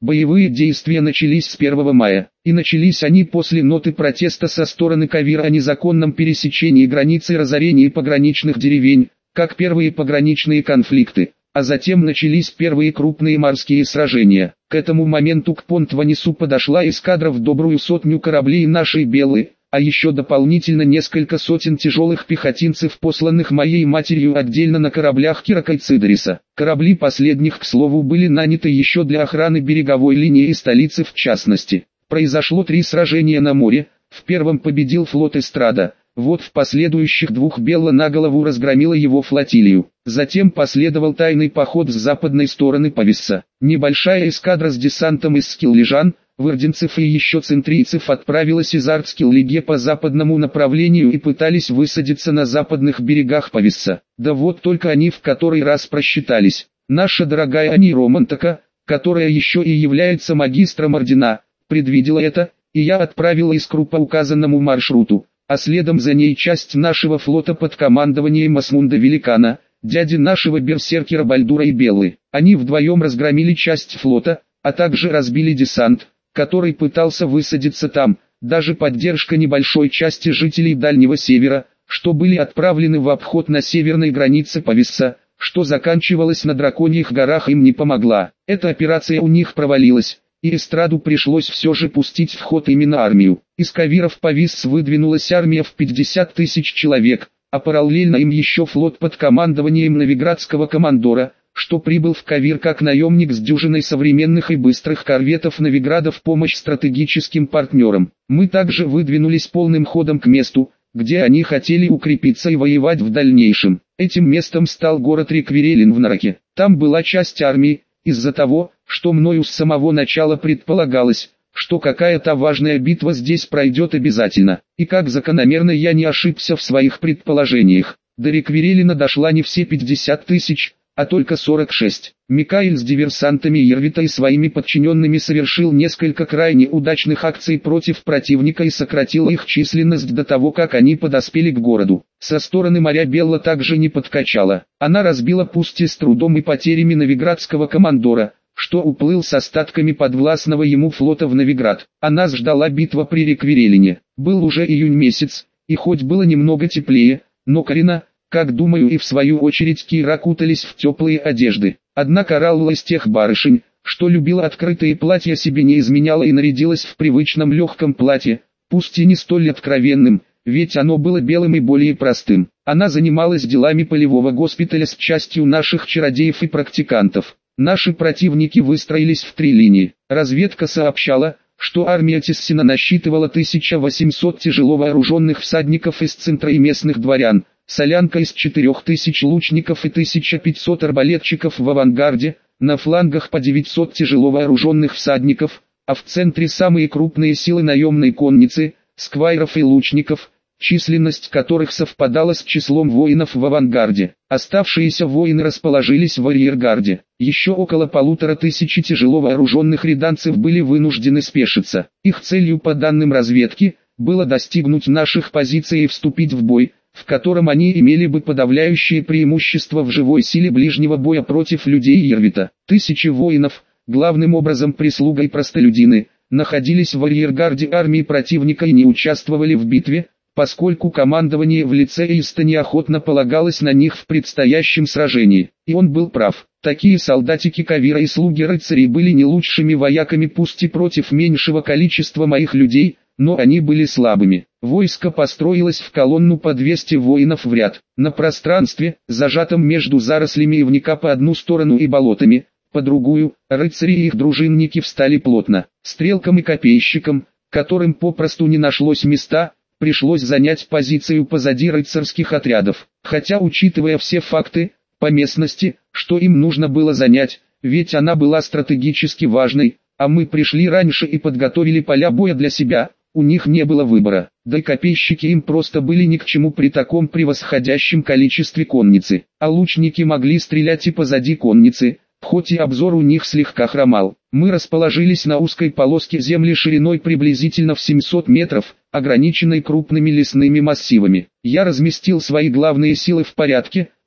Боевые действия начались с 1 мая, и начались они после ноты протеста со стороны Кавира о незаконном пересечении границы и разорении пограничных деревень, как первые пограничные конфликты, а затем начались первые крупные морские сражения. К этому моменту к Понт-Ванису подошла эскадра в добрую 100 кораблей нашей Белы, а еще дополнительно несколько сотен тяжелых пехотинцев, посланных моей матерью отдельно на кораблях Кирака и Цидериса. Корабли последних, к слову, были наняты еще для охраны береговой линии и столицы в частности. Произошло 3 сражения на море, в первом победил флот Эстрада, вот в последующих 2 Белла на голову разгромила его флотилию. Затем последовал тайный поход с западной стороны Пависса. Небольшая эскадра с десантом из скиллижан, вырденцев и еще центрийцев отправилась из Артскиллиге по западному направлению и пытались высадиться на западных берегах Пависса. Да вот только они в который раз просчитались. Наша дорогая Ани Романтака, которая еще и является магистром ордена, предвидела это, и я отправила искру по указанному маршруту, а следом за ней часть нашего флота под командованием Асмунда Великана, дяди нашего берсеркера Бальдура и Беллы. Они вдвоем разгромили часть флота, а также разбили десант, который пытался высадиться там, даже поддержка небольшой части жителей Дальнего Севера, что были отправлены в обход на северной границе Пависса, что заканчивалось на Драконьих горах, им не помогла. Эта операция у них провалилась, и Эстраду пришлось все же пустить в ход именно армию. Из Кавира в Пависс выдвинулась армия в 50 тысяч человек, а параллельно им еще флот под командованием новиградского командора, что прибыл в Кавир как наемник с дюжиной современных и быстрых корветов Новиграда в помощь стратегическим партнерам. Мы также выдвинулись полным ходом к месту, где они хотели укрепиться и воевать в дальнейшем. Этим местом стал город Реквирелин в Нараке. Там была часть армии, из-за того, что мною с самого начала предполагалось, что какая-то важная битва здесь пройдет обязательно. И как закономерно я не ошибся в своих предположениях. До Реквирелина дошла не все 50 тысяч, а только 46. Микаэль с диверсантами Ервита и своими подчиненными совершил несколько крайне удачных акций против противника и сократил их численность до того, как они подоспели к городу. Со стороны моря Белла также не подкачала. Она разбила пусть и с трудом и потерями новиградского командора, что уплыл с остатками подвластного ему флота в Новиград. А нас ждала битва при Реквирелине. Был уже июнь месяц, и хоть было немного теплее, но Карина, как думаю, и в свою очередь Кира кутались в теплые одежды. Однако Раула из тех барышень, что любила открытые платья, себе не изменяла и нарядилась в привычном легком платье, пусть и не столь откровенным, ведь оно было белым и более простым. Она занималась делами полевого госпиталя с частью наших чародеев и практикантов. Наши противники выстроились в 3 линии. Разведка сообщала, что армия Тессина насчитывала 1800 тяжело вооруженных всадников из центра и местных дворян, Солянка из 4000 лучников и 1500 арбалетчиков в авангарде, на флангах по 900 тяжело вооруженных всадников, а в центре самые крупные силы наемной конницы, сквайров и лучников, численность которых совпадала с числом воинов в авангарде. Оставшиеся воины расположились в арьергарде. Еще около 1500 тяжело вооруженных ряданцев были вынуждены спешиться. Их целью по данным разведки, было достигнуть наших позиций и вступить в бой, в котором они имели бы подавляющее преимущество в живой силе ближнего боя против людей Ервита. Тысячи воинов, главным образом прислуга и простолюдины, находились в арьергарде армии противника и не участвовали в битве, поскольку командование в лице Иста неохотно полагалось на них в предстоящем сражении. И он был прав. Такие солдатики Кавира и слуги рыцарей были не лучшими вояками, пусть и против меньшего количества моих людей, но они были слабыми. Войско построилось в колонну по 200 воинов в ряд. На пространстве, зажатом между зарослями ивника по одну сторону и болотами, по другую, рыцари и их дружинники встали плотно. Стрелкам и копейщикам, которым попросту не нашлось места, пришлось занять позицию позади рыцарских отрядов. Хотя, учитывая все факты, по местности, что им нужно было занять, ведь она была стратегически важной, а мы пришли раньше и подготовили поля боя для себя, у них не было выбора. Да и копейщики им просто были ни к чему при таком превосходящем количестве конницы. А лучники могли стрелять и позади конницы, хоть и обзор у них слегка хромал. Мы расположились на узкой полоске земли шириной приблизительно в 700 метров, ограниченной крупными лесными массивами. Я разместил свои главные силы в порядке,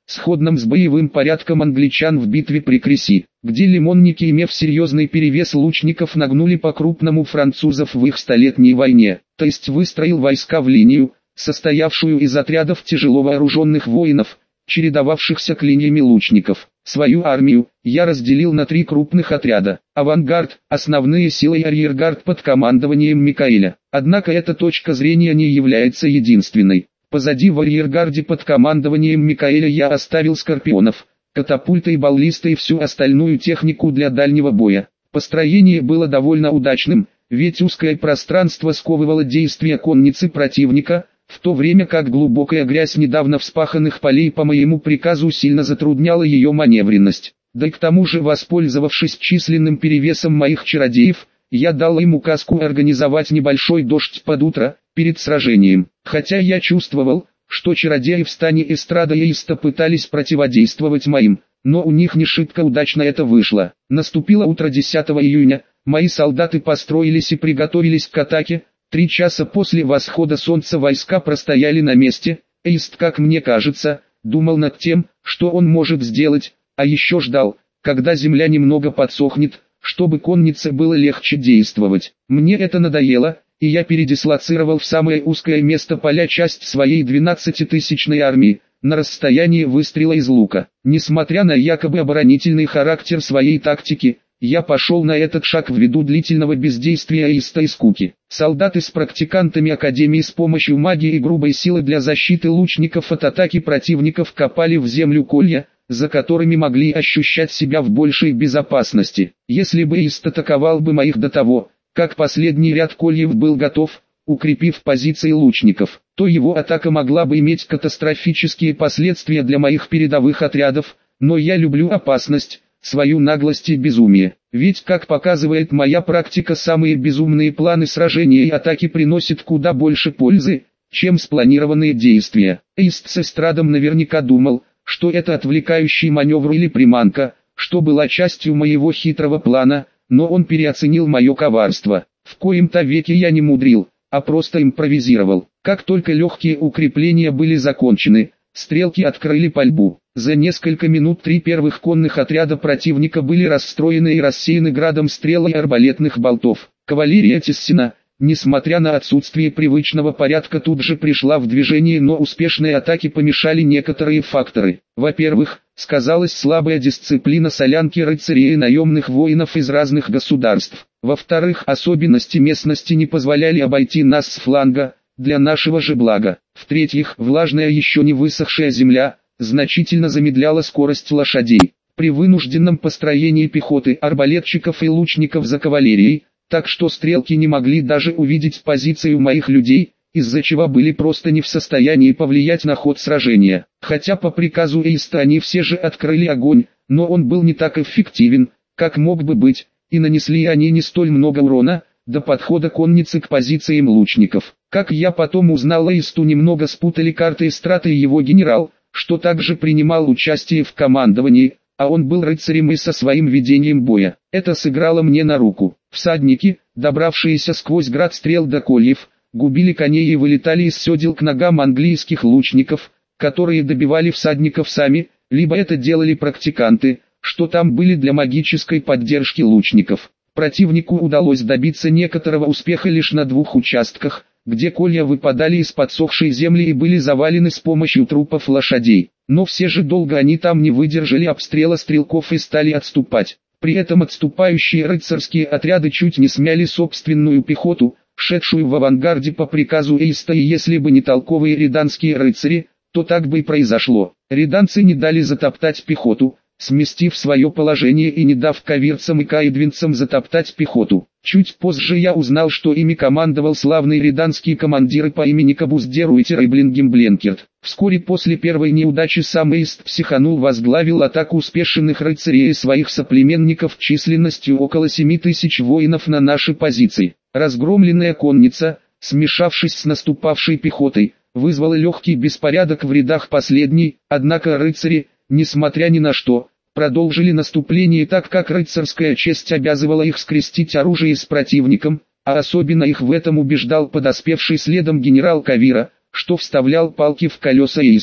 сходном с боевым порядком англичан в битве при Креси, где лимонники, имев серьезный перевес лучников, нагнули по-крупному французов в их столетней войне, то есть выстроил войска в линию, состоявшую из отрядов тяжело вооруженных воинов, чередовавшихся клиньями лучников. Свою армию я разделил на 3 крупных отряда: авангард, основные силы и арьергард под командованием Микаэля. Однако эта точка зрения не является единственной. Позади в арьергарде под командованием Микаэля я оставил скорпионов, катапульты и баллисты и всю остальную технику для дальнего боя. Построение было довольно удачным, ведь узкое пространство сковывало действия конницы противника, в то время как глубокая грязь недавно вспаханных полей по моему приказу сильно затрудняла ее маневренность. Да и к тому же, воспользовавшись численным перевесом моих чародеев, я дал им указку организовать небольшой дождь под утро, перед сражением. Хотя я чувствовал, что чародеи в стане Эстрада и Иста пытались противодействовать моим, но у них не шибко удачно это вышло. Наступило утро 10 июня, мои солдаты построились и приготовились к атаке. 3 часа после восхода солнца войска простояли на месте. Эйст, как мне кажется, думал над тем, что он может сделать, а еще ждал, когда земля немного подсохнет, чтобы коннице было легче действовать. Мне это надоело, и я передислоцировал в самое узкое место поля часть своей 12-тысячной армии, на расстоянии выстрела из лука. Несмотря на якобы оборонительный характер своей тактики, я пошел на этот шаг ввиду длительного бездействия Эйста и скуки. Солдаты с практикантами Академии с помощью магии и грубой силы для защиты лучников от атаки противников копали в землю колья, за которыми могли ощущать себя в большей безопасности. Если бы Эйст атаковал бы моих до того, как последний ряд кольев был готов, укрепив позиции лучников, то его атака могла бы иметь катастрофические последствия для моих передовых отрядов, но я люблю опасность, свою наглость и безумие. Ведь, как показывает моя практика, самые безумные планы сражения и атаки приносят куда больше пользы, чем спланированные действия. Эйст с Эстрадом наверняка думал, что это отвлекающий маневр или приманка, что была частью моего хитрого плана, но он переоценил мое коварство. В коем-то веке я не мудрил, а просто импровизировал. Как только легкие укрепления были закончены, стрелки открыли пальбу. За несколько минут 3 первых конных отряда противника были расстроены и рассеяны градом стрел и арбалетных болтов. Кавалерия Тессина, несмотря на отсутствие привычного порядка, тут же пришла в движение, но успешной атаке помешали некоторые факторы. Во-первых, сказалась слабая дисциплина солянки рыцарей и наемных воинов из разных государств. Во-вторых, особенности местности не позволяли обойти нас с фланга, для нашего же блага. В-третьих, влажная еще не высохшая земля значительно замедляла скорость лошадей. При вынужденном построении пехоты, арбалетчиков и лучников за кавалерией, так что стрелки не могли даже увидеть позицию моих людей, из-за чего были просто не в состоянии повлиять на ход сражения. Хотя по приказу Эйста они все же открыли огонь, но он был не так эффективен, как мог бы быть, и нанесли они не столь много урона, до подхода конницы к позициям лучников. Как я потом узнал, Эйсту немного спутали карты Эстрата и его генерал, что также принимал участие в командовании, а он был рыцарем и со своим ведением боя. Это сыграло мне на руку. Всадники, добравшиеся сквозь град стрел до кольев, губили коней и вылетали из седел к ногам английских лучников, которые добивали всадников сами, либо это делали практиканты, что там были для магической поддержки лучников. Противнику удалось добиться некоторого успеха лишь на 2 участках, где колья выпадали из подсохшей земли и были завалены с помощью трупов лошадей. Но все же долго они там не выдержали обстрела стрелков и стали отступать. При этом отступающие рыцарские отряды чуть не смяли собственную пехоту, шедшую в авангарде по приказу Эйста, и если бы не толковые риданские рыцари, то так бы и произошло. Риданцы не дали затоптать пехоту, сместив свое положение и не дав каверцам и каэдвинцам затоптать пехоту. Чуть позже я узнал, что ими командовал славный риданский командир по имени Кабуздеруитер и Блингем-Бленкерт. Вскоре после первой неудачи сам Эйст психанул, возглавил атаку успешных рыцарей и своих соплеменников численностью около 7000 воинов на наши позиции. Разгромленная конница, смешавшись с наступавшей пехотой, вызвала легкий беспорядок в рядах последней, однако рыцари, несмотря ни на что, продолжили наступление, так как рыцарская честь обязывала их скрестить оружие с противником, а особенно их в этом убеждал подоспевший следом генерал Кавира, что вставлял палки в колеса Эйсту.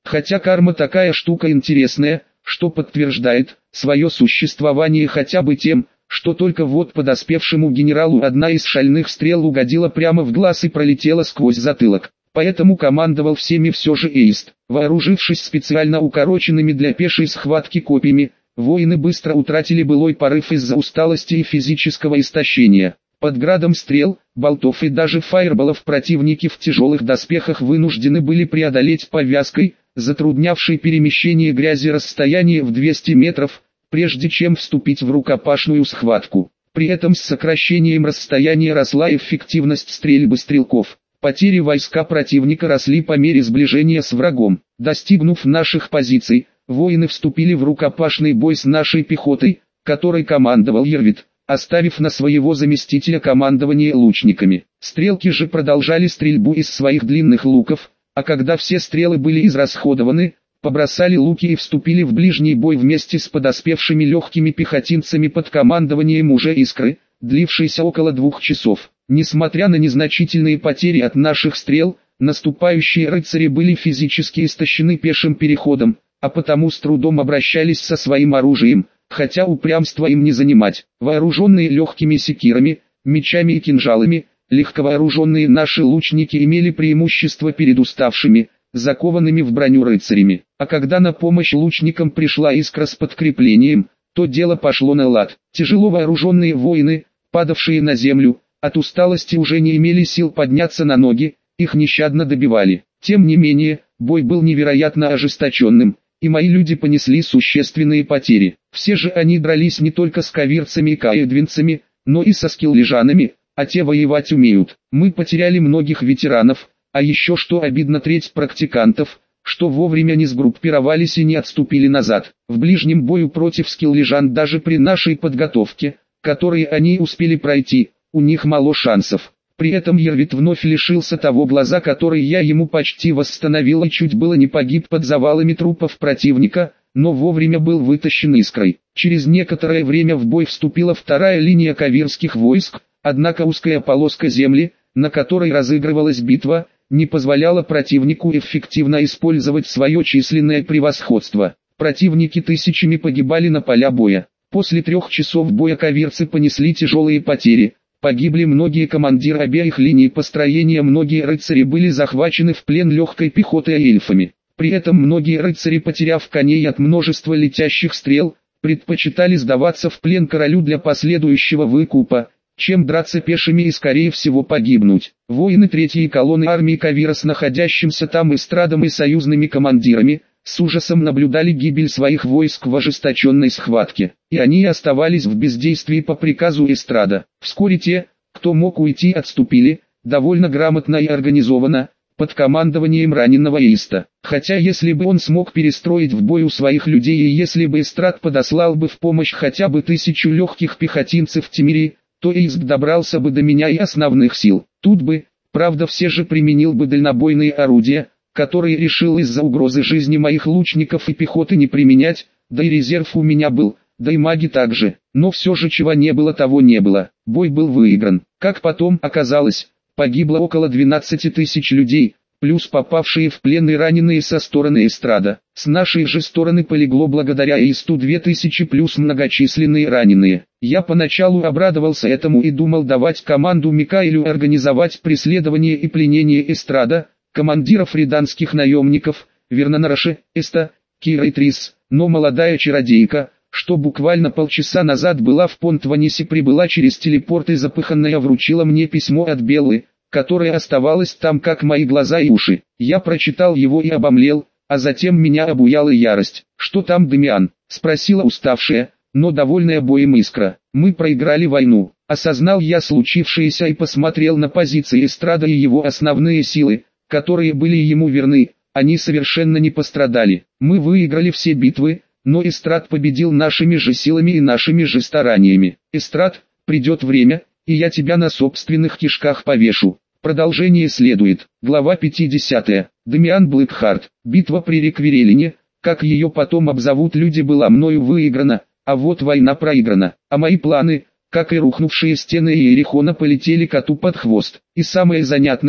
Хотя карма такая штука интересная, что подтверждает свое существование хотя бы тем, что только вот подоспевшему генералу одна из шальных стрел угодила прямо в глаз и пролетела сквозь затылок. Поэтому командовал всеми все же Эйст. Вооружившись специально укороченными для пешей схватки копьями, воины быстро утратили былой порыв из-за усталости и физического истощения. Под градом стрел, болтов и даже фаерболов противники в тяжелых доспехах вынуждены были преодолеть по вязкой, затруднявшей перемещение грязи расстояние в 200 метров, прежде чем вступить в рукопашную схватку. При этом с сокращением расстояния росла эффективность стрельбы стрелков. Потери войска противника росли по мере сближения с врагом. Достигнув наших позиций, воины вступили в рукопашный бой с нашей пехотой, которой командовал Ервит, оставив на своего заместителя командование лучниками. Стрелки же продолжали стрельбу из своих длинных луков, а когда все стрелы были израсходованы, побросали луки и вступили в ближний бой вместе с подоспевшими легкими пехотинцами под командованием уже Искры, длившийся около 2 часов. Несмотря на незначительные потери от наших стрел, наступающие рыцари были физически истощены пешим переходом, а потому с трудом обращались со своим оружием, хотя упрямство им не занимать. Вооруженные легкими секирами, мечами и кинжалами, легковооруженные наши лучники имели преимущество перед уставшими, закованными в броню рыцарями. А когда на помощь лучникам пришла Искра с подкреплением, то дело пошло на лад. Тяжело вооруженные воины, падавшие на землю, от усталости уже не имели сил подняться на ноги, их нещадно добивали. Тем не менее, бой был невероятно ожесточенным, и мои люди понесли существенные потери. Все же они дрались не только с каверцами и каэдвинцами, но и со скиллижанами, а те воевать умеют. Мы потеряли многих ветеранов, а еще что обидно, треть практикантов, что вовремя не сгруппировались и не отступили назад. В ближнем бою против скиллижан даже при нашей подготовке, которые они успели пройти, у них мало шансов. При этом Ервит вновь лишился того глаза, который я ему почти восстановил, и чуть было не погиб под завалами трупов противника, но вовремя был вытащен Искрой. Через некоторое время в бой вступила вторая линия кавирских войск, однако узкая полоска земли, на которой разыгрывалась битва, не позволяла противнику эффективно использовать свое численное превосходство. Противники тысячами погибали на поля боя. После 3 часов боя кавирцы понесли тяжелые потери. Погибли многие командиры обеих линий построения, многие рыцари были захвачены в плен легкой пехотой и эльфами. При этом многие рыцари, потеряв коней от множества летящих стрел, предпочитали сдаваться в плен королю для последующего выкупа, чем драться пешими и скорее всего погибнуть. Воины третьей колонны армии Кавира с находящимся там эстрадом и союзными командирами, с ужасом наблюдали гибель своих войск в ожесточенной схватке, и они оставались в бездействии по приказу эстрада. Вскоре те, кто мог уйти, отступили, довольно грамотно и организованно, под командованием раненого Эйста. Хотя если бы он смог перестроить в бою своих людей и если бы эстрад подослал бы в помощь хотя бы 1000 легких пехотинцев Тимири, то Эйст добрался бы до меня и основных сил. Тут бы, правда, все же применил бы дальнобойные орудия, которые решил из-за угрозы жизни моих лучников и пехоты не применять, да и резерв у меня был, да и маги также. Но все же чего не было, того не было. Бой был выигран. Как потом оказалось, погибло около 12 тысяч людей, плюс попавшие в плен и раненые со стороны эстрада. С нашей же стороны полегло благодаря Эйсту 2000 плюс многочисленные раненые. Я поначалу обрадовался этому и думал давать команду Микаэлю организовать преследование и пленение эстрада, командиров риданских наемников, Вернонараши, Эста, Кира и Трис, но молодая чародейка, что буквально полчаса назад была в Понт-Ванисе, прибыла через телепорт и запыханная вручила мне письмо от Беллы, которое оставалось там как мои глаза и уши. Я прочитал его и обомлел, а затем меня обуяла ярость. «Что там, Дамиан?» — спросила уставшая, но довольная боем Искра. «Мы проиграли войну», — осознал я случившееся и посмотрел на позиции эстрада и его основные силы, которые были ему верны. Они совершенно не пострадали. Мы выиграли все битвы, но эстрад победил нашими же силами и нашими же стараниями. Эстрад, придет время, и я тебя на собственных кишках повешу. Продолжение следует. Глава 50. Дамиан Блэкхарт. Битва при Реквирелине, как ее потом обзовут люди, была мною выиграна, а вот война проиграна. А мои планы, как и рухнувшие стены Иерихона, полетели коту под хвост. И самое занятное,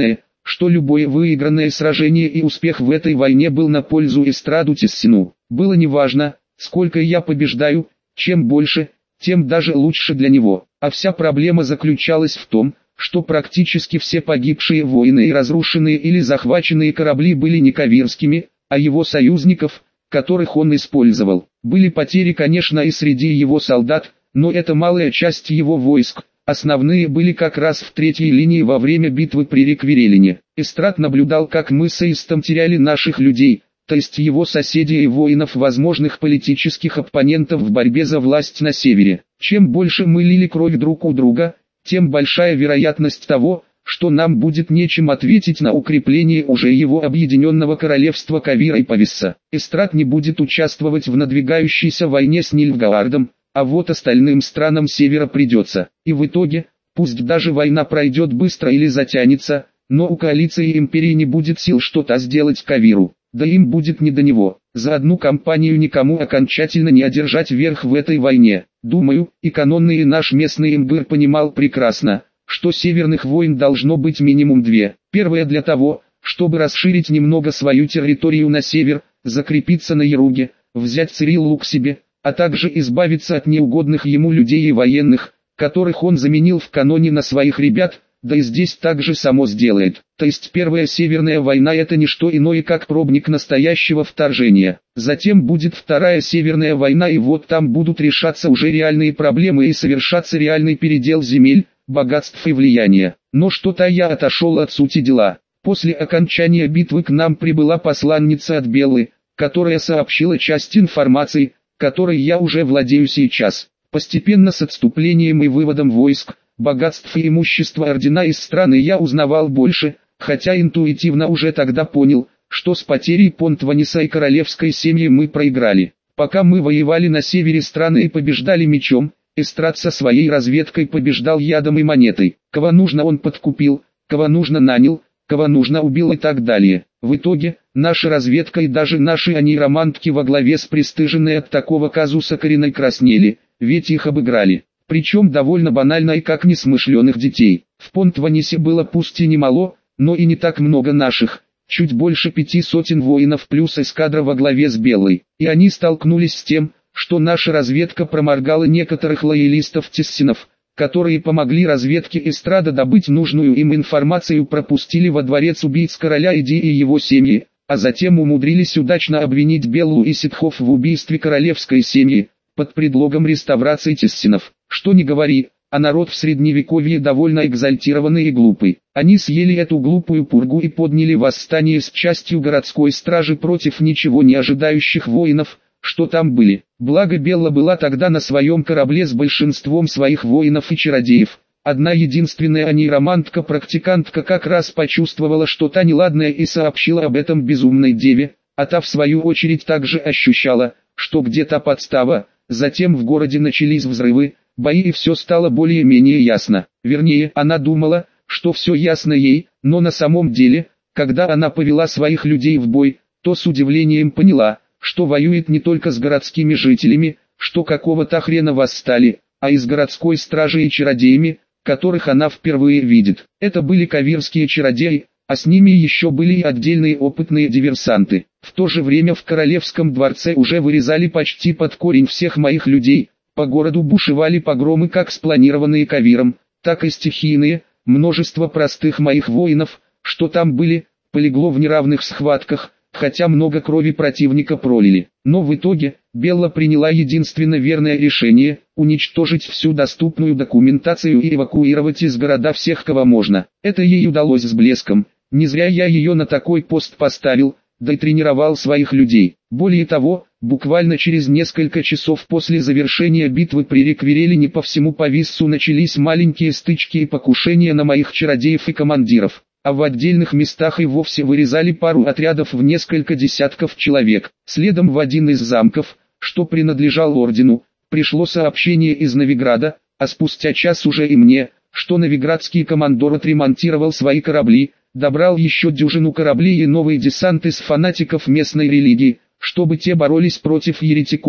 что любое выигранное сражение и успех в этой войне был на пользу Эстраду Тессину. Было неважно, сколько я побеждаю, чем больше, тем даже лучше для него. А вся проблема заключалась в том, что практически все погибшие воины и разрушенные или захваченные корабли были не кавирскими, а его союзников, которых он использовал. Были потери, конечно, и среди его солдат, но это малая часть его войск. Основные были как раз в третьей линии во время битвы при Реквирелине. Эстрад наблюдал, как мы с Эистом теряли наших людей, то есть его соседей и воинов, возможных политических оппонентов в борьбе за власть на севере. Чем больше мы лили кровь друг у друга, тем большая вероятность того, что нам будет нечем ответить на укрепление уже его объединенного королевства Кавира и Пависса. Эстрад не будет участвовать в надвигающейся войне с Нильфгаардом, а вот остальным странам севера придется. И в итоге, пусть даже война пройдет быстро или затянется, но у коалиции империи не будет сил что-то сделать Кавиру. Да им будет не до него. За одну кампанию никому окончательно не одержать верх в этой войне. Думаю, и канонный, и наш местный имбир понимал прекрасно, что северных войн должно быть минимум две. Первая для того, чтобы расширить немного свою территорию на север, закрепиться на Яруге, взять Цириллу к себе, а также избавиться от неугодных ему людей и военных, которых он заменил в каноне на своих ребят, да и здесь также само сделает. То есть первая Северная война — это не что иное, как пробник настоящего вторжения. Затем будет вторая Северная война, и вот там будут решаться уже реальные проблемы и совершаться реальный передел земель, богатств и влияния. Но что-то я отошел от сути дела. После окончания битвы к нам прибыла посланница от Беллы, которая сообщила часть информации, которой я уже владею сейчас. Постепенно с отступлением и выводом войск, богатств и имущества ордена из страны я узнавал больше, хотя интуитивно уже тогда понял, что с потерей Понтваниса и королевской семьи мы проиграли. Пока мы воевали на севере страны и побеждали мечом, Эстрад со своей разведкой побеждал ядом и монетой. Кого нужно он подкупил, кого нужно нанял, кого нужно убил и так далее. В итоге, наша разведка и даже наши анейромантки во главе с пристыженной от такого казуса Кариной краснели, ведь их обыграли. Причем довольно банально и как несмышленых детей. В Понтванисе было пусть и немало, но и не так много наших, чуть больше 500 воинов плюс эскадра во главе с Белой. И они столкнулись с тем, что наша разведка проморгала некоторых лоялистов Тессинов, которые помогли разведке Эстрада добыть нужную им информацию, пропустили во дворец убийц короля Иди и его семьи, а затем умудрились удачно обвинить Беллу и ситхов в убийстве королевской семьи, под предлогом реставрации Тессинов. Что ни говори, а народ в средневековье довольно экзальтированный и глупый. Они съели эту глупую пургу и подняли восстание с частью городской стражи против ничего не ожидающих воинов, что там были. Благо Белла была тогда на своем корабле с большинством своих воинов и чародеев. Одна единственная анейромантка-практикантка как раз почувствовала что-то неладное и сообщила об этом безумной деве, а та в свою очередь также ощущала, что где-то подстава. Затем в городе начались взрывы, бои, и все стало более-менее ясно. Вернее, она думала, что все ясно ей, но на самом деле, когда она повела своих людей в бой, то с удивлением поняла, что воюет не только с городскими жителями, что какого-то хрена восстали, а и с городской стражей и чародеями, которых она впервые видит. Это были кавирские чародеи, а с ними еще были и отдельные опытные диверсанты. В то же время в королевском дворце уже вырезали почти под корень всех моих людей, по городу бушевали погромы как спланированные Кавиром, так и стихийные, множество простых моих воинов, что там были, полегло в неравных схватках, хотя много крови противника пролили. Но в итоге, Белла приняла единственно верное решение – уничтожить всю доступную документацию и эвакуировать из города всех, кого можно. Это ей удалось с блеском, не зря я ее на такой пост поставил, да и тренировал своих людей. Более того, буквально через несколько часов после завершения битвы при Реквирелине по всему Пависсу начались маленькие стычки и покушения на моих чародеев и командиров, а в отдельных местах и вовсе вырезали пару отрядов в несколько десятков человек. Следом в один из замков, что принадлежал ордену, пришло сообщение из Новиграда, а спустя час уже и мне, что новиградский командор отремонтировал свои корабли, добрал еще дюжину кораблей и новый десант из фанатиков местной религии, чтобы те боролись против еретиков,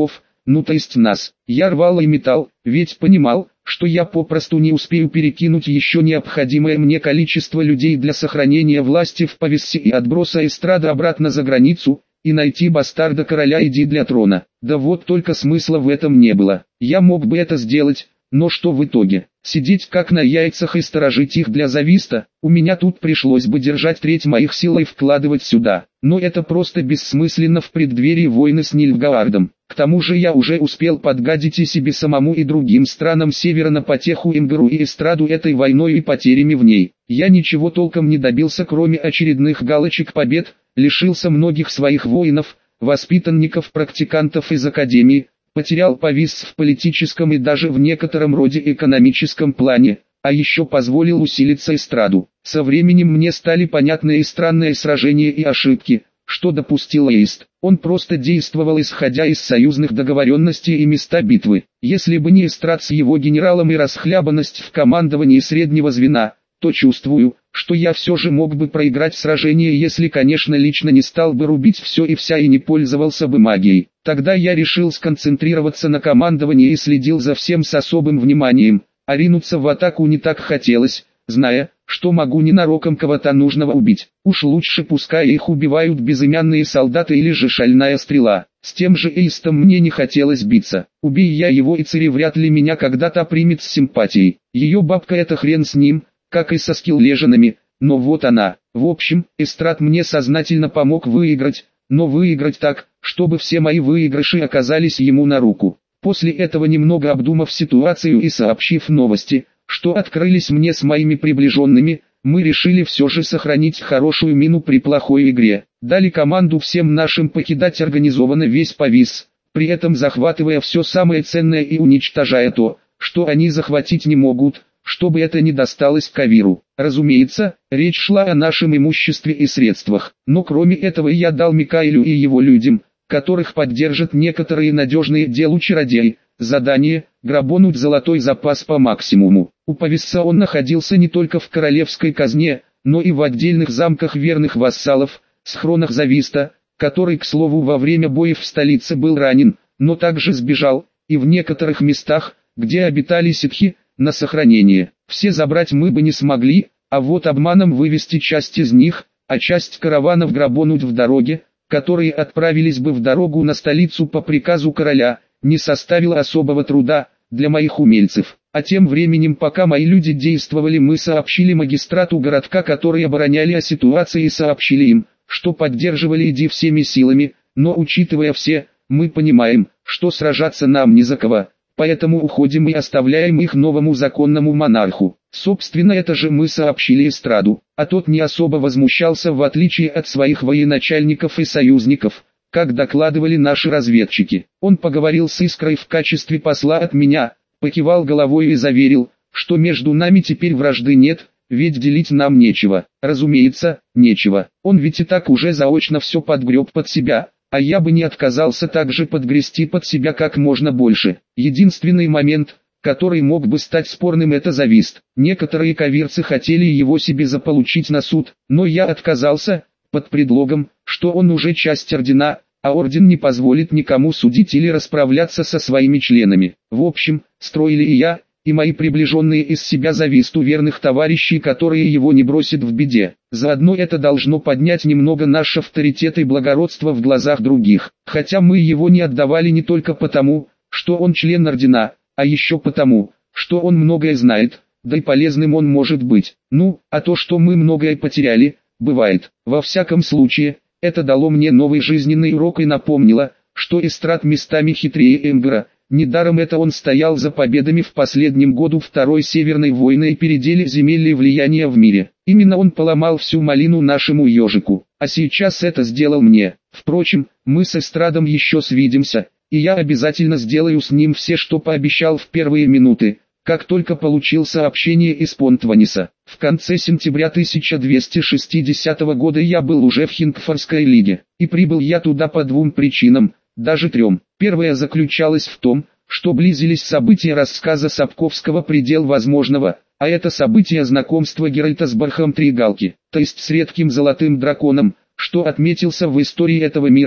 ну то есть нас. Я рвал и метал, ведь понимал, что я попросту не успею перекинуть еще необходимое мне количество людей для сохранения власти в повесе и отброса эстрады обратно за границу, и найти бастарда короля Иди для трона. Да вот только смысла в этом не было. Я мог бы это сделать, но что в итоге? Сидеть как на яйцах и сторожить их для зависта? У меня тут пришлось бы держать треть моих сил и вкладывать сюда. Но это просто бессмысленно в преддверии войны с Нильфгаардом. К тому же я уже успел подгадить и себе самому и другим странам севера на потеху Имгару и эстраду этой войной и потерями в ней. Я ничего толком не добился, кроме очередных галочек побед, лишился многих своих воинов, воспитанников, практикантов из академии, потерял повис в политическом и даже в некотором роде экономическом плане, а еще позволил усилиться эстраду. Со временем мне стали понятны и странные сражения и ошибки, что допустил Эйст. Он просто действовал исходя из союзных договоренностей и места битвы. Если бы не эстрад с его генералом и расхлябанность в командовании среднего звена, то чувствую, что я все же мог бы проиграть сражение, если, конечно, лично не стал бы рубить все и вся и не пользовался бы магией. Тогда я решил сконцентрироваться на командовании и следил за всем с особым вниманием, а ринуться в атаку не так хотелось, зная, что могу ненароком кого-то нужного убить. Уж лучше пускай их убивают безымянные солдаты или же шальная стрела. С тем же Эйстом мне не хотелось биться. Убей я его, и Цири вряд ли меня когда-то примет с симпатией. Ее бабка — это хрен с ним, как и со скиллеженами, но вот она. В общем, эстрад мне сознательно помог выиграть, но выиграть так, чтобы все мои выигрыши оказались ему на руку. После этого, немного обдумав ситуацию и сообщив новости, что открылись мне с моими приближенными, мы решили все же сохранить хорошую мину при плохой игре. Дали команду всем нашим покидать организованно весь повис, при этом захватывая все самое ценное и уничтожая то, что они захватить не могут, чтобы это не досталось Кавиру. Разумеется, речь шла о нашем имуществе и средствах, но кроме этого я дал Микаэлю и его людям, которых поддержат некоторые надежные делу чародеи, задание – грабануть золотой запас по максимуму. У повеса он находился не только в королевской казне, но и в отдельных замках верных вассалов, схронах Зависта, который, к слову, во время боев в столице был ранен, но также сбежал, и в некоторых местах, где обитали ситхи, на сохранение. Все забрать мы бы не смогли, а вот обманом вывести часть из них, а часть караванов грабануть в дороге, которые отправились бы в дорогу на столицу по приказу короля, не составило особого труда для моих умельцев. А тем временем, пока мои люди действовали, мы сообщили магистрату городка, которые обороняли о ситуации, и сообщили им, что поддерживали Иди всеми силами, но учитывая все, мы понимаем, что сражаться нам не за кого. Поэтому уходим и оставляем их новому законному монарху. Собственно, это же мы сообщили эстраду, а тот не особо возмущался, в отличие от своих военачальников и союзников, как докладывали наши разведчики. Он поговорил с Искрой в качестве посла от меня, покивал головой и заверил, что между нами теперь вражды нет, ведь делить нам нечего. Разумеется, нечего. Он ведь и так уже заочно все подгреб под себя. А я бы не отказался также подгрести под себя как можно больше. Единственный момент, который мог бы стать спорным, это Завист. Некоторые кавирцы хотели его себе заполучить на суд, но я отказался, под предлогом, что он уже часть ордена, а орден не позволит никому судить или расправляться со своими членами. В общем, строили и я, и мои приближенные из себя Зависту верных товарищей, которые его не бросят в беде. Заодно это должно поднять немного наш авторитет и благородство в глазах других. Хотя мы его не отдавали не только потому, что он член ордена, а еще потому, что он многое знает, да и полезным он может быть. Ну, а то, что мы многое потеряли, бывает. Во всяком случае, это дало мне новый жизненный урок и напомнило, что эстрад местами хитрее Эмгара. Недаром это он стоял за победами в последнем году Второй Северной войны и передели земель и влияния в мире. Именно он поломал всю малину нашему ежику, а сейчас это сделал мне. Впрочем, мы с эстрадом еще свидимся, и я обязательно сделаю с ним все, что пообещал в первые минуты, как только получил сообщение из Понтваниса. В конце сентября 1260 года я был уже в Хингфорской лиге, и прибыл я туда по двум причинам, даже трем. Первая заключалась в том, что близились события рассказа Сапковского «Предел возможного», а это событие знакомства Геральта с Бархом Тригалки, то есть с редким золотым драконом, что отметился в истории этого мира,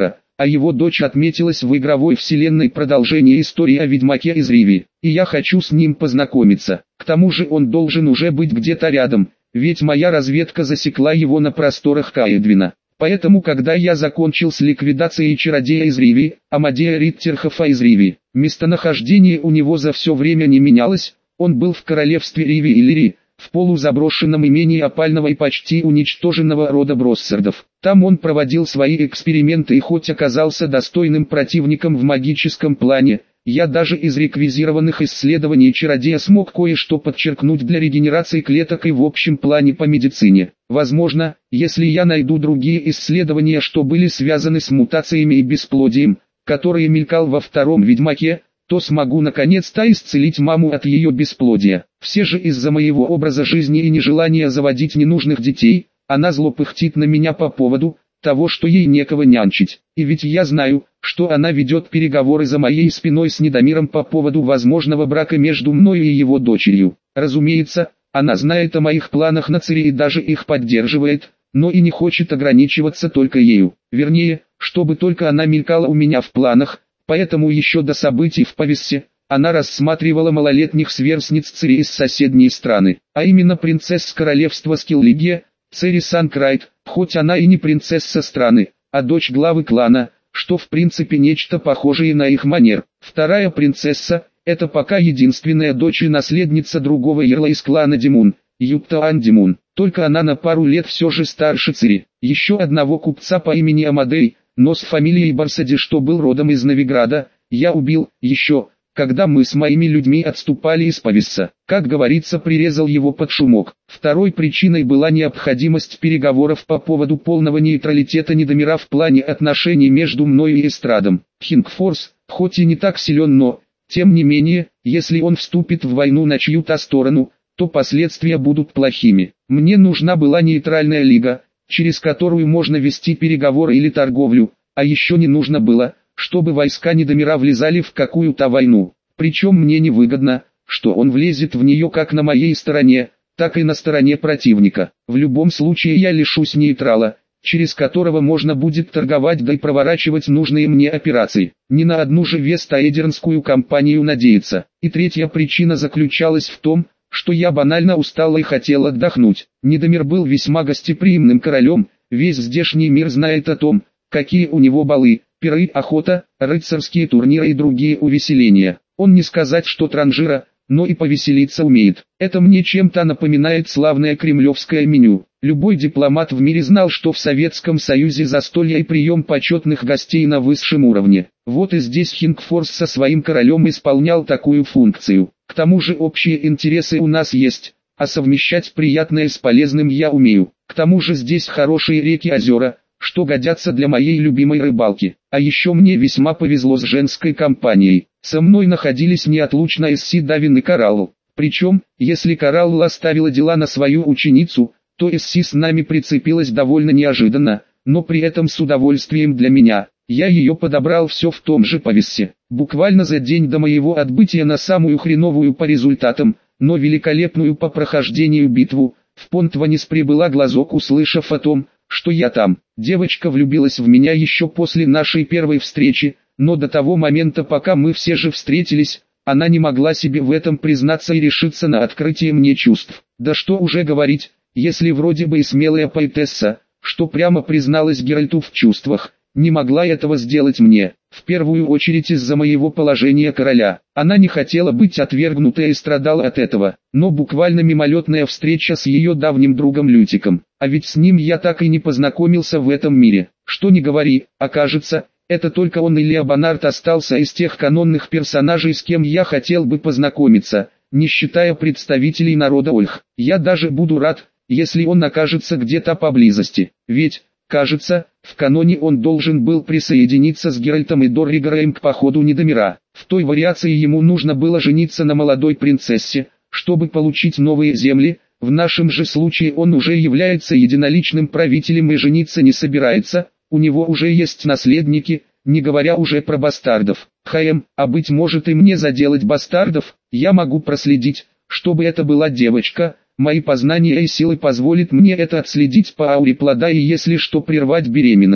а его дочь отметилась в игровой вселенной продолжения истории о ведьмаке из Риви, и я хочу с ним познакомиться. К тому же он должен уже быть где-то рядом, ведь моя разведка засекла его на просторах Каэдвина. Поэтому когда я закончил с ликвидацией чародея из Риви, Амадея Риттерхофа из Риви, местонахождение у него за все время не менялось, он был в королевстве Риви и Лири, в полузаброшенном имении опального и почти уничтоженного рода Броссардов. Там он проводил свои эксперименты и хоть оказался достойным противником в магическом плане, я даже из реквизированных исследований чародея смог кое-что подчеркнуть для регенерации клеток и в общем плане по медицине. Возможно, если я найду другие исследования, что были связаны с мутациями и бесплодием, которые мелькал во втором Ведьмаке, то смогу наконец-то исцелить маму от ее бесплодия. Все же из-за моего образа жизни и нежелания заводить ненужных детей, она зло пыхтит на меня по поводу того, что ей некого нянчить. И ведь я знаю, что она ведет переговоры за моей спиной с Недомиром по поводу возможного брака между мною и его дочерью. Разумеется, она знает о моих планах на Цири и даже их поддерживает, но и не хочет ограничиваться только ею. Вернее, чтобы только она мелькала у меня в планах, поэтому еще до событий в Повиссе, она рассматривала малолетних сверстниц Цири из соседней страны, а именно принцесс королевства Скиллигия, Цири Санкрайт, хоть она и не принцесса страны, а дочь главы клана, что в принципе нечто похожее на их манер. Вторая принцесса, это пока единственная дочь и наследница другого ярла из клана Димун, Юттаан Димун, только она на пару лет все же старше Цири. Еще одного купца по имени Амадей, но с фамилией Барсади, что был родом из Новиграда, я убил, еще, когда мы с моими людьми отступали из Повисса. Как говорится, прирезал его под шумок. Второй причиной была необходимость переговоров по поводу полного нейтралитета Недомира в плане отношений между мною и Эстрадом. Хингфорс, хоть и не так силен, но, тем не менее, если он вступит в войну на чью-то сторону, то последствия будут плохими. Мне нужна была нейтральная лига, через которую можно вести переговоры или торговлю, а еще не нужно было, чтобы войска Недомира влезали в какую-то войну. Причем мне невыгодно, что он влезет в нее как на моей стороне, так и на стороне противника. В любом случае я лишусь нейтрала, через которого можно будет торговать да и проворачивать нужные мне операции. Не на одну же вестаэдернскую компанию надеяться. И третья причина заключалась в том, что я банально устал и хотел отдохнуть. Недомир был весьма гостеприимным королем, весь здешний мир знает о том, какие у него балы, пиры, охота, рыцарские турниры и другие увеселения. Он не сказать, что транжира, но и повеселиться умеет. Это мне чем-то напоминает славное кремлевское меню. Любой дипломат в мире знал, что в Советском Союзе застолье и прием почетных гостей на высшем уровне. Вот и здесь Хингфорс со своим королем исполнял такую функцию. К тому же общие интересы у нас есть, а совмещать приятное с полезным я умею. К тому же здесь хорошие реки и озера, что годятся для моей любимой рыбалки. А еще мне весьма повезло с женской компанией. Со мной находились неотлучно Эсси, Давин и Коралл. Причем, если Коралл оставила дела на свою ученицу, то Эсси с нами прицепилась довольно неожиданно, но при этом с удовольствием для меня. Я ее подобрал все в том же Повиссе. Буквально за день до моего отбытия на самую хреновую по результатам, но великолепную по прохождению битву, в Понтванис прибыла Глазок, услышав о том, что я там. Девочка влюбилась в меня еще после нашей первой встречи, но до того момента, пока мы все же встретились, она не могла себе в этом признаться и решиться на открытие мне чувств. Да что уже говорить, если вроде бы и смелая поэтесса, что прямо призналась Геральту в чувствах, не могла этого сделать мне, в первую очередь из-за моего положения короля. Она не хотела быть отвергнутой и страдала от этого, но буквально мимолетная встреча с ее давним другом Лютиком, а ведь с ним я так и не познакомился в этом мире. Что ни говори, окажется, это только он и Леобонард остался из тех канонных персонажей, с кем я хотел бы познакомиться, не считая представителей народа Ольх. Я даже буду рад, если он окажется где-то поблизости, ведь, кажется, в каноне он должен был присоединиться с Геральтом и Дорригораем к походу Недомира. В той вариации ему нужно было жениться на молодой принцессе, чтобы получить новые земли. В нашем же случае он уже является единоличным правителем и жениться не собирается, у него уже есть наследники, не говоря уже про бастардов. А быть может и мне заделать бастардов, я могу проследить, чтобы это была девочка. Мои познания и силы позволят мне это отследить по ауре плода и если что прервать беременность.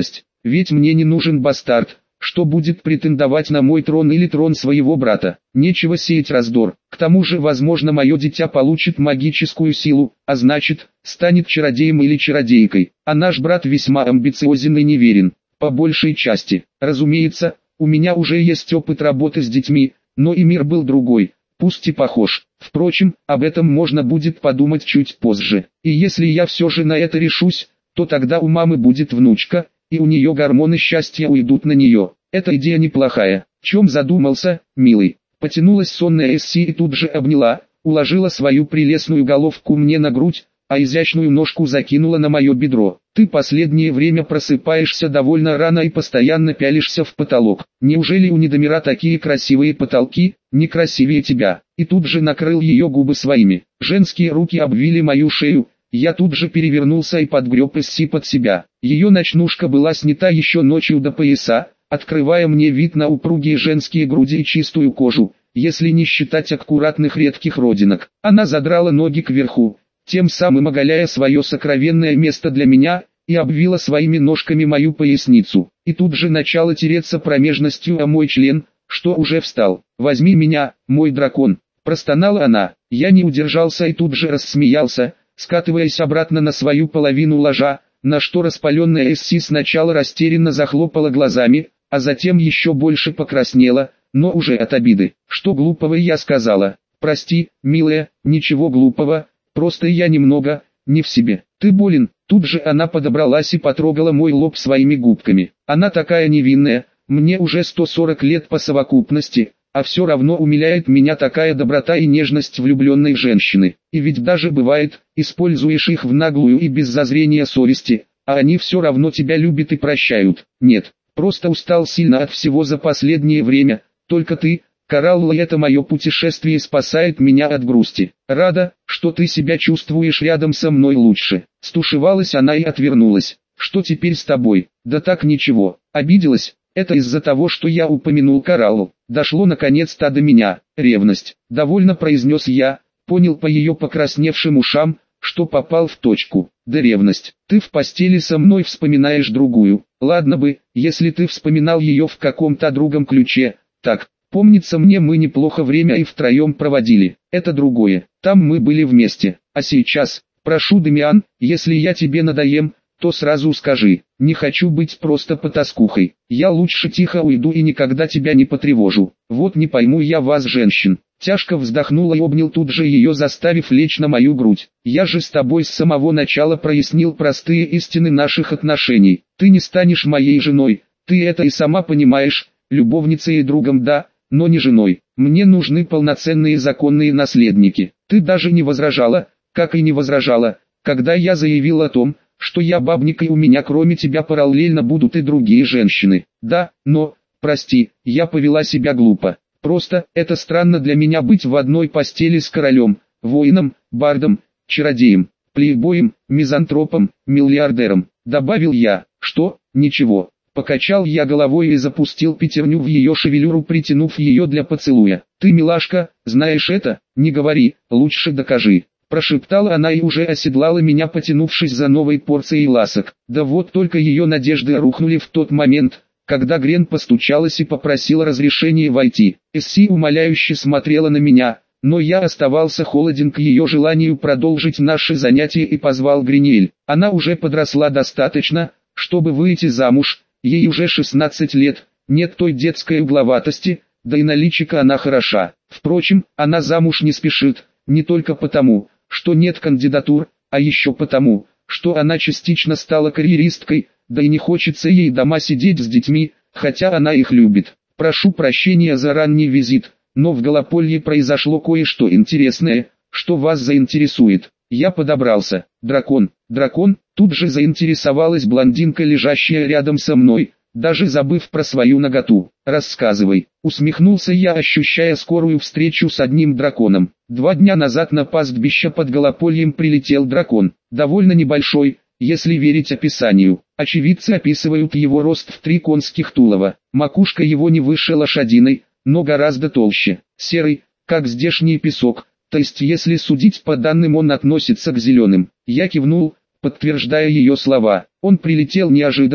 ведь мне не нужен бастард, что будет претендовать на мой трон или трон своего брата. Нечего сеять раздор. К тому же, возможно, мое дитя получит магическую силу, а значит, станет чародеем или чародейкой. А наш брат весьма амбициозен и неверен, по большей части. Разумеется, у меня уже есть опыт работы с детьми, но и мир был другой, пусть и похож. Впрочем, об этом можно будет подумать чуть позже. И если я все же на это решусь, то тогда у мамы будет внучка, и у нее гормоны счастья уйдут на нее. Эта идея неплохая. Чем задумался, милый? Потянулась сонная Эсси и тут же обняла, уложила свою прелестную головку мне на грудь, а изящную ножку закинула на мое бедро. Ты последнее время просыпаешься довольно рано и постоянно пялишься в потолок. Неужели у Недомира такие красивые потолки, не красивее тебя? И тут же накрыл ее губы своими. Женские руки обвили мою шею. Я тут же перевернулся и подгреб Эсси под себя. Ее ночнушка была снята еще ночью до пояса, открывая мне вид на упругие женские груди и чистую кожу, если не считать аккуратных редких родинок. Она задрала ноги кверху, тем самым оголяя свое сокровенное место для меня, и обвила своими ножками мою поясницу. И тут же начала тереться промежностью о мой член, что уже встал. «Возьми меня, мой дракон!» Простонала она. Я не удержался и тут же рассмеялся, скатываясь обратно на свою половину ложа, на что распаленная Эсси сначала растерянно захлопала глазами, а затем еще больше покраснела, но уже от обиды. Что глупого я сказала? Прости, милая, ничего глупого, просто я немного, не в себе. Ты болен? Тут же она подобралась и потрогала мой лоб своими губками. Она такая невинная, мне уже 140 лет по совокупности, а все равно умиляет меня такая доброта и нежность влюбленной женщины. И ведь даже бывает, используешь их в наглую и без зазрения совести, а они все равно тебя любят и прощают. Нет, просто устал сильно от всего за последнее время, только ты, Коралла, это мое путешествие спасает меня от грусти. Рада, что ты себя чувствуешь рядом со мной лучше. Стушевалась она и отвернулась. Что теперь с тобой? Да так ничего. Обиделась? Это из-за того, что я упомянул Кораллу. Дошло наконец-то до меня. Ревность. Довольно произнес я, понял по ее покрасневшим ушам, что попал в точку. Да ревность. Ты в постели со мной вспоминаешь другую. Ладно бы, если ты вспоминал ее в каком-то другом ключе. Так, помнится мне, мы неплохо время и втроем проводили. Это другое. Там мы были вместе. А сейчас, прошу, Дамиан, если я тебе надоем, то сразу скажи. Не хочу быть просто потаскухой. Я лучше тихо уйду и никогда тебя не потревожу. Вот не пойму я вас, женщин. Тяжко вздохнула и обнял тут же ее, заставив лечь на мою грудь. Я же с тобой с самого начала прояснил простые истины наших отношений. Ты не станешь моей женой. Ты это и сама понимаешь. Любовницей и другом, да, но не женой. Мне нужны полноценные законные наследники. Ты даже не возражала, как и не возражала, когда я заявил о том, что я бабник и у меня кроме тебя параллельно будут и другие женщины. Да, но, прости, я повела себя глупо. Просто, это странно для меня быть в одной постели с королем, воином, бардом, чародеем, плейбоем, мизантропом, миллиардером. Добавил я. Что? Ничего. Покачал я головой и запустил пятерню в ее шевелюру, притянув ее для поцелуя. Ты, милашка, знаешь это? Не говори, лучше докажи. Прошептала она и уже оседлала меня, потянувшись за новой порцией ласок. Да вот только ее надежды рухнули в тот момент, когда Грен постучалась и попросила разрешения войти. Эсси умоляюще смотрела на меня, но я оставался холоден к ее желанию продолжить наши занятия и позвал Гринель. Она уже подросла достаточно, чтобы выйти замуж, ей уже 16 лет, нет той детской угловатости, да и на личико она хороша. Впрочем, она замуж не спешит, не только потому, что нет кандидатур, а еще потому, что она частично стала карьеристкой, да и не хочется ей дома сидеть с детьми, хотя она их любит. Прошу прощения за ранний визит, но в Голополье произошло кое-что интересное, что вас заинтересует. Я подобрался. Дракон, тут же заинтересовалась блондинка, лежащая рядом со мной, даже забыв про свою наготу. Рассказывай. Усмехнулся я, ощущая скорую встречу с одним драконом. 2 дня назад на пастбище под Голопольем прилетел дракон. Довольно небольшой, если верить описанию. Очевидцы описывают его рост в 3 конских тулова. Макушка его не выше лошадиной, но гораздо толще. Серый, как здешний песок. То есть, если судить по данным, он относится к зеленым. Я кивнул, подтверждая ее слова. Он прилетел неожиданно,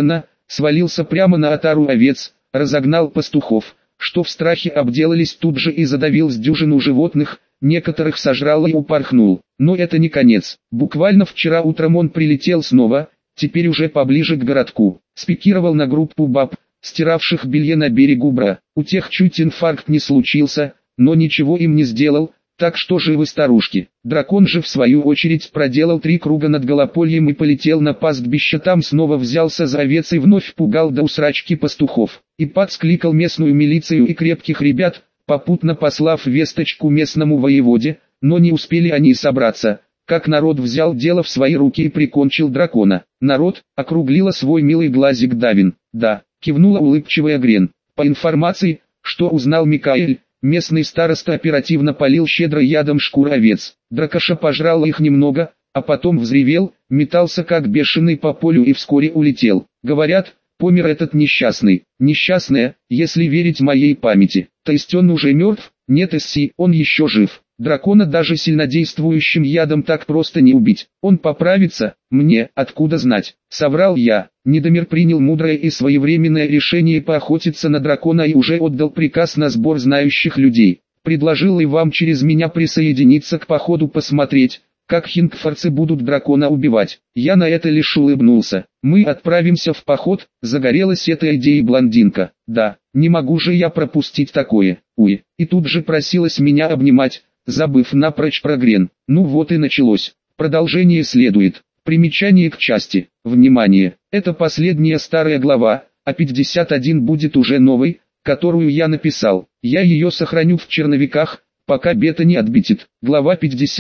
свалился прямо на отару овец, разогнал пастухов, что в страхе обделались тут же и задавил с дюжину животных, некоторых сожрал и упорхнул. Но это не конец. Буквально вчера утром он прилетел снова, теперь уже поближе к городку. Спикировал на группу баб, стиравших белье на берегу Бра. У тех чуть инфаркт не случился, но ничего им не сделал, так что живы старушки. Дракон же в свою очередь проделал 3 круга над Голопольем и полетел на пастбище, там снова взялся за овец и вновь пугал до усрачки пастухов. И подскликал местную милицию и крепких ребят, попутно послав весточку местному воеводе, но не успели они собраться, как народ взял дело в свои руки и прикончил дракона. Народ, округлила свой милый глазик Давин. Да, кивнула улыбчивая Грен. По информации, что узнал Микаэль, местный староста оперативно полил щедро ядом шкур овец. Дракоша пожрал их немного, а потом взревел, метался как бешеный по полю и вскоре улетел. Говорят, помер этот несчастный. Несчастная, если верить моей памяти. То есть он уже мертв? Нет, Эсси, он еще жив. Дракона даже сильнодействующим ядом так просто не убить. Он поправится? Мне откуда знать? Соврал я. Недомир принял мудрое и своевременное решение поохотиться на дракона и уже отдал приказ на сбор знающих людей. Предложил и вам через меня присоединиться к походу посмотреть, как хингфорцы будут дракона убивать. Я на это лишь улыбнулся. Мы отправимся в поход, загорелась этой идеей блондинка. Да, не могу же я пропустить такое. Уй, и тут же просилась меня обнимать, забыв напрочь про Грен. Ну вот и началось. Продолжение следует. Примечание к части. Внимание, это последняя старая глава, а 51 будет уже новой, которую я написал. Я ее сохраню в черновиках, пока бета не отбитит. Глава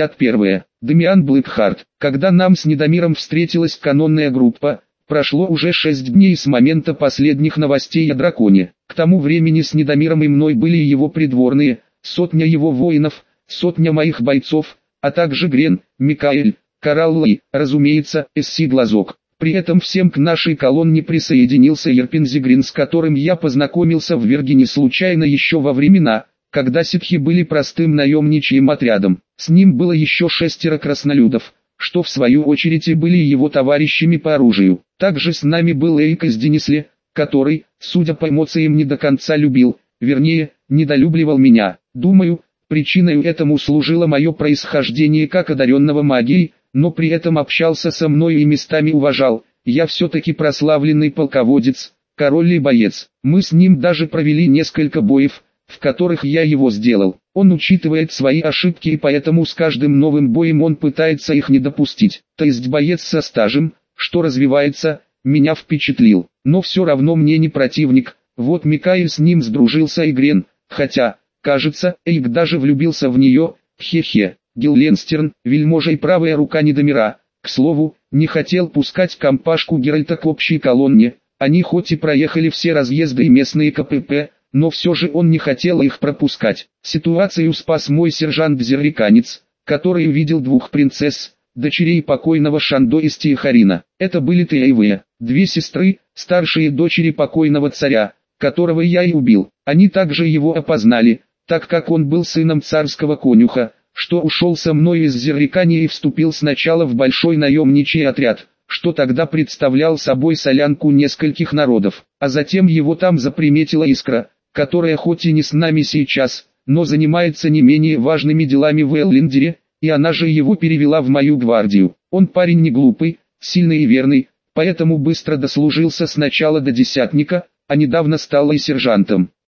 51. Дамиан Блэкхарт. Когда нам с Недомиром встретилась канонная группа, прошло уже 6 дней с момента последних новостей о драконе. К тому времени с Недомиром и мной были его придворные, 100 его воинов, 100 моих бойцов, а также Грен, Микаэль, Коралл и, разумеется, Эсси Глазок. При этом всем к нашей колонне присоединился Ерпензигрин, с которым я познакомился в Вергине случайно еще во времена, когда ситхи были простым наемничьим отрядом. С ним было еще 6 краснолюдов, что в свою очередь и были его товарищами по оружию. Также с нами был Эйк из Денисле, который, судя по эмоциям, не до конца любил, вернее, недолюбливал меня. Думаю, причиной этому служило мое происхождение как одаренного магией, но при этом общался со мной и местами уважал. Я все-таки прославленный полководец, король и боец. Мы с ним даже провели несколько боев, в которых я его сделал. Он учитывает свои ошибки и поэтому с каждым новым боем он пытается их не допустить. То есть боец со стажем, что развивается, меня впечатлил. Но все равно мне не противник. Вот Микаэль с ним сдружился и Грен, хотя, кажется, Эйк даже влюбился в нее, хе-хе. Гилленстерн, вельможа и правая рука Недомира, к слову, не хотел пускать компашку Геральта к общей колонне. Они хоть и проехали все разъезды и местные КПП, но все же он не хотел их пропускать. Ситуацию спас мой сержант-зерриканец, который увидел 2 принцесс, дочерей покойного Шандо и Стихарина. Это были Тейвые, 2 сестры, старшие дочери покойного царя, которого я и убил. Они также его опознали, так как он был сыном царского конюха, что ушел со мной из Зеррикания и вступил сначала в большой наемничий отряд, что тогда представлял собой солянку нескольких народов, а затем его там заприметила Искра, которая хоть и не с нами сейчас, но занимается не менее важными делами в Эллиндере, и она же его перевела в мою гвардию. Он парень не глупый, сильный и верный, поэтому быстро дослужился сначала до десятника, а недавно стал и сержантом.